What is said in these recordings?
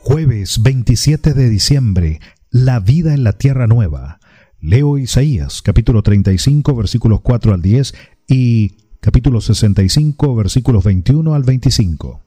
Jueves 27 de diciembre, la vida en la tierra nueva. Leo Isaías, capítulo 35, versículos 4 al 10 y capítulo 65, versículos 21 al 25.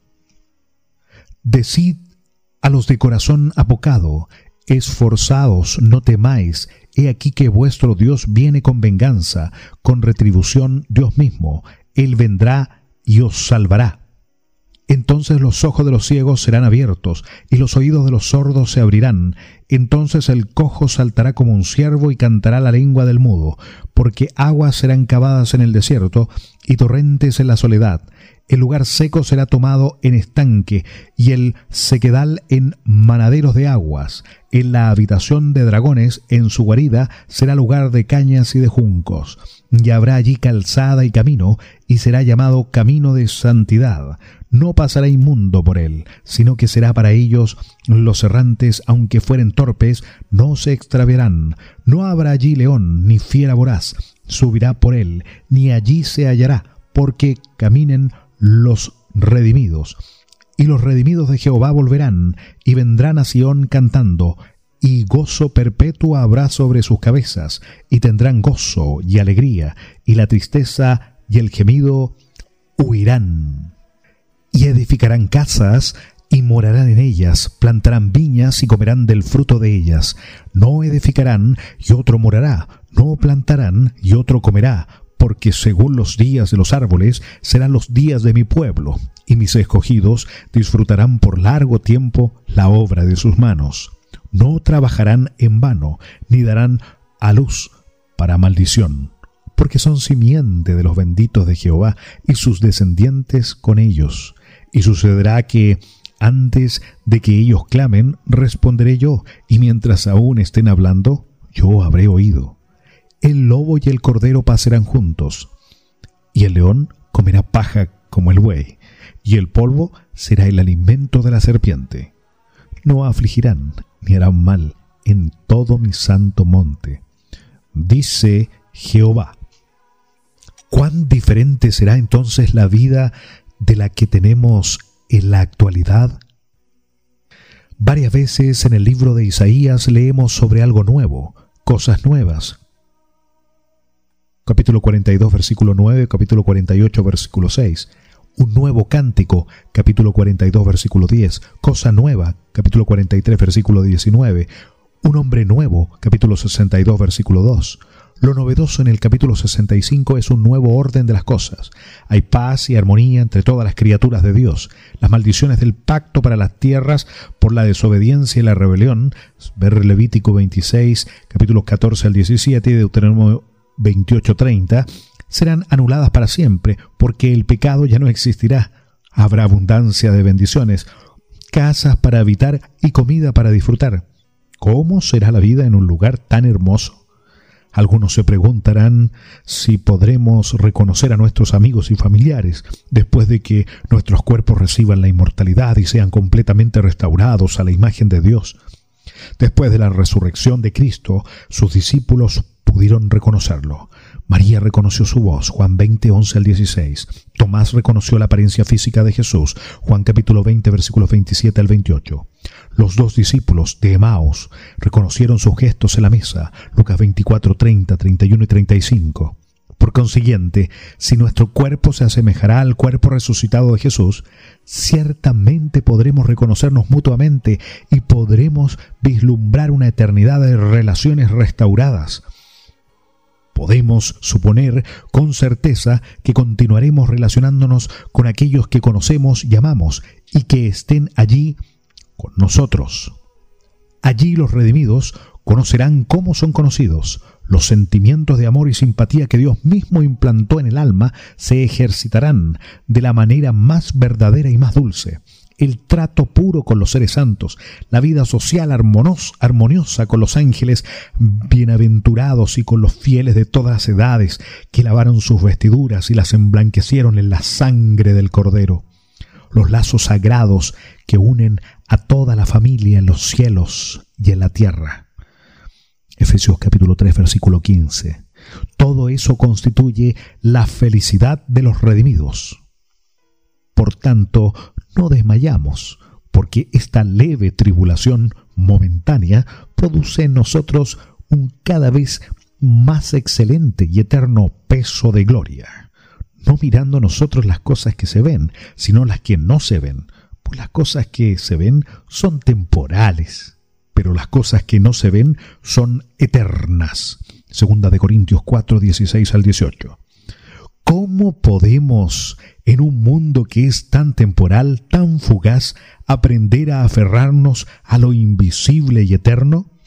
Decid a los de corazón apocado, esforzaos, no temáis, he aquí que vuestro Dios viene con venganza, con retribución Dios mismo, Él vendrá y os salvará. Entonces los ojos de los ciegos serán abiertos, y los oídos de los sordos se abrirán. Entonces el cojo saltará como un ciervo y cantará la lengua del mudo, porque aguas serán cavadas en el desierto y torrentes en la soledad. El lugar seco será tomado en estanque, y el sequedal en manaderos de aguas. En la habitación de dragones, en su guarida, será lugar de cañas y de juncos. Y habrá allí calzada y camino, y será llamado camino de santidad. No pasará inmundo por él, sino que será para ellos los errantes, aunque fueren torpes, no se extraviarán. No habrá allí león, ni fiera voraz, subirá por él, ni allí se hallará, porque caminen los redimidos. Y los redimidos de Jehová volverán, y vendrán a Sión cantando, y gozo perpetuo habrá sobre sus cabezas, y tendrán gozo y alegría, y la tristeza y el gemido huirán. Y edificarán casas, y morarán en ellas, plantarán viñas y comerán del fruto de ellas. No edificarán, y otro morará, no plantarán, y otro comerá, porque según los días de los árboles serán los días de mi pueblo, y mis escogidos disfrutarán por largo tiempo la obra de sus manos. No trabajarán en vano, ni darán a luz para maldición, porque son simiente de los benditos de Jehová, y sus descendientes con ellos. Y sucederá que antes de que ellos clamen, responderé yo, y mientras aún estén hablando, yo habré oído. El lobo y el cordero pasarán juntos, y el león comerá paja como el buey, y el polvo será el alimento de la serpiente. No afligirán ni harán mal en todo mi santo monte, dice Jehová. ¿Cuán diferente será entonces la vida de la que tenemos en la actualidad? Varias veces en el libro de Isaías leemos sobre algo nuevo, cosas nuevas. Capítulo 42, versículo 9, capítulo 48, versículo 6. Un nuevo cántico, capítulo 42, versículo 10. Cosa nueva, capítulo 43, versículo 19. Un hombre nuevo, capítulo 62, versículo 2. Lo novedoso en el capítulo 65 es un nuevo orden de las cosas. Hay paz y armonía entre todas las criaturas de Dios. Las maldiciones del pacto para las tierras por la desobediencia y la rebelión, ver Levítico 26, capítulos 14 al 17 y Deuteronomio 28:30, serán anuladas para siempre, porque el pecado ya no existirá. Habrá abundancia de bendiciones, casas para habitar y comida para disfrutar. ¿Cómo será la vida en un lugar tan hermoso? Algunos se preguntarán si podremos reconocer a nuestros amigos y familiares después de que nuestros cuerpos reciban la inmortalidad y sean completamente restaurados a la imagen de Dios. Después de la resurrección de Cristo, sus discípulos pudieron reconocerlo. María reconoció su voz, Juan 20, 11 al 16. Tomás reconoció la apariencia física de Jesús, Juan capítulo 20, versículos 27 al 28. Los dos discípulos de Emaús reconocieron sus gestos en la mesa, Lucas 24, 30, 31 y 35. Por consiguiente, si nuestro cuerpo se asemejará al cuerpo resucitado de Jesús, ciertamente podremos reconocernos mutuamente y podremos vislumbrar una eternidad de relaciones restauradas. Podemos suponer con certeza que continuaremos relacionándonos con aquellos que conocemos y amamos y que estén allí con nosotros. Allí los redimidos conocerán cómo son conocidos. Los sentimientos de amor y simpatía que Dios mismo implantó en el alma se ejercitarán de la manera más verdadera y más dulce. El trato puro con los seres santos, la vida social armoniosa con los ángeles bienaventurados y con los fieles de todas las edades que lavaron sus vestiduras y las emblanquecieron en la sangre del Cordero. Los lazos sagrados que unen a toda la familia en los cielos y en la tierra. Efesios capítulo 3, versículo 15. Todo eso constituye la felicidad de los redimidos. Por tanto, no desmayamos, porque porque esta leve tribulación momentánea produce en nosotros un cada vez más excelente y eterno peso de gloria, no mirando nosotros las cosas que se ven, sino las que no se ven, pues las cosas que se ven son temporales, pero las cosas que no se ven son eternas. Segunda de Corintios 4, 16 al 18. ¿Cómo podemos, en un mundo que es tan temporal, tan fugaz, aprender a aferrarnos a lo invisible y eterno?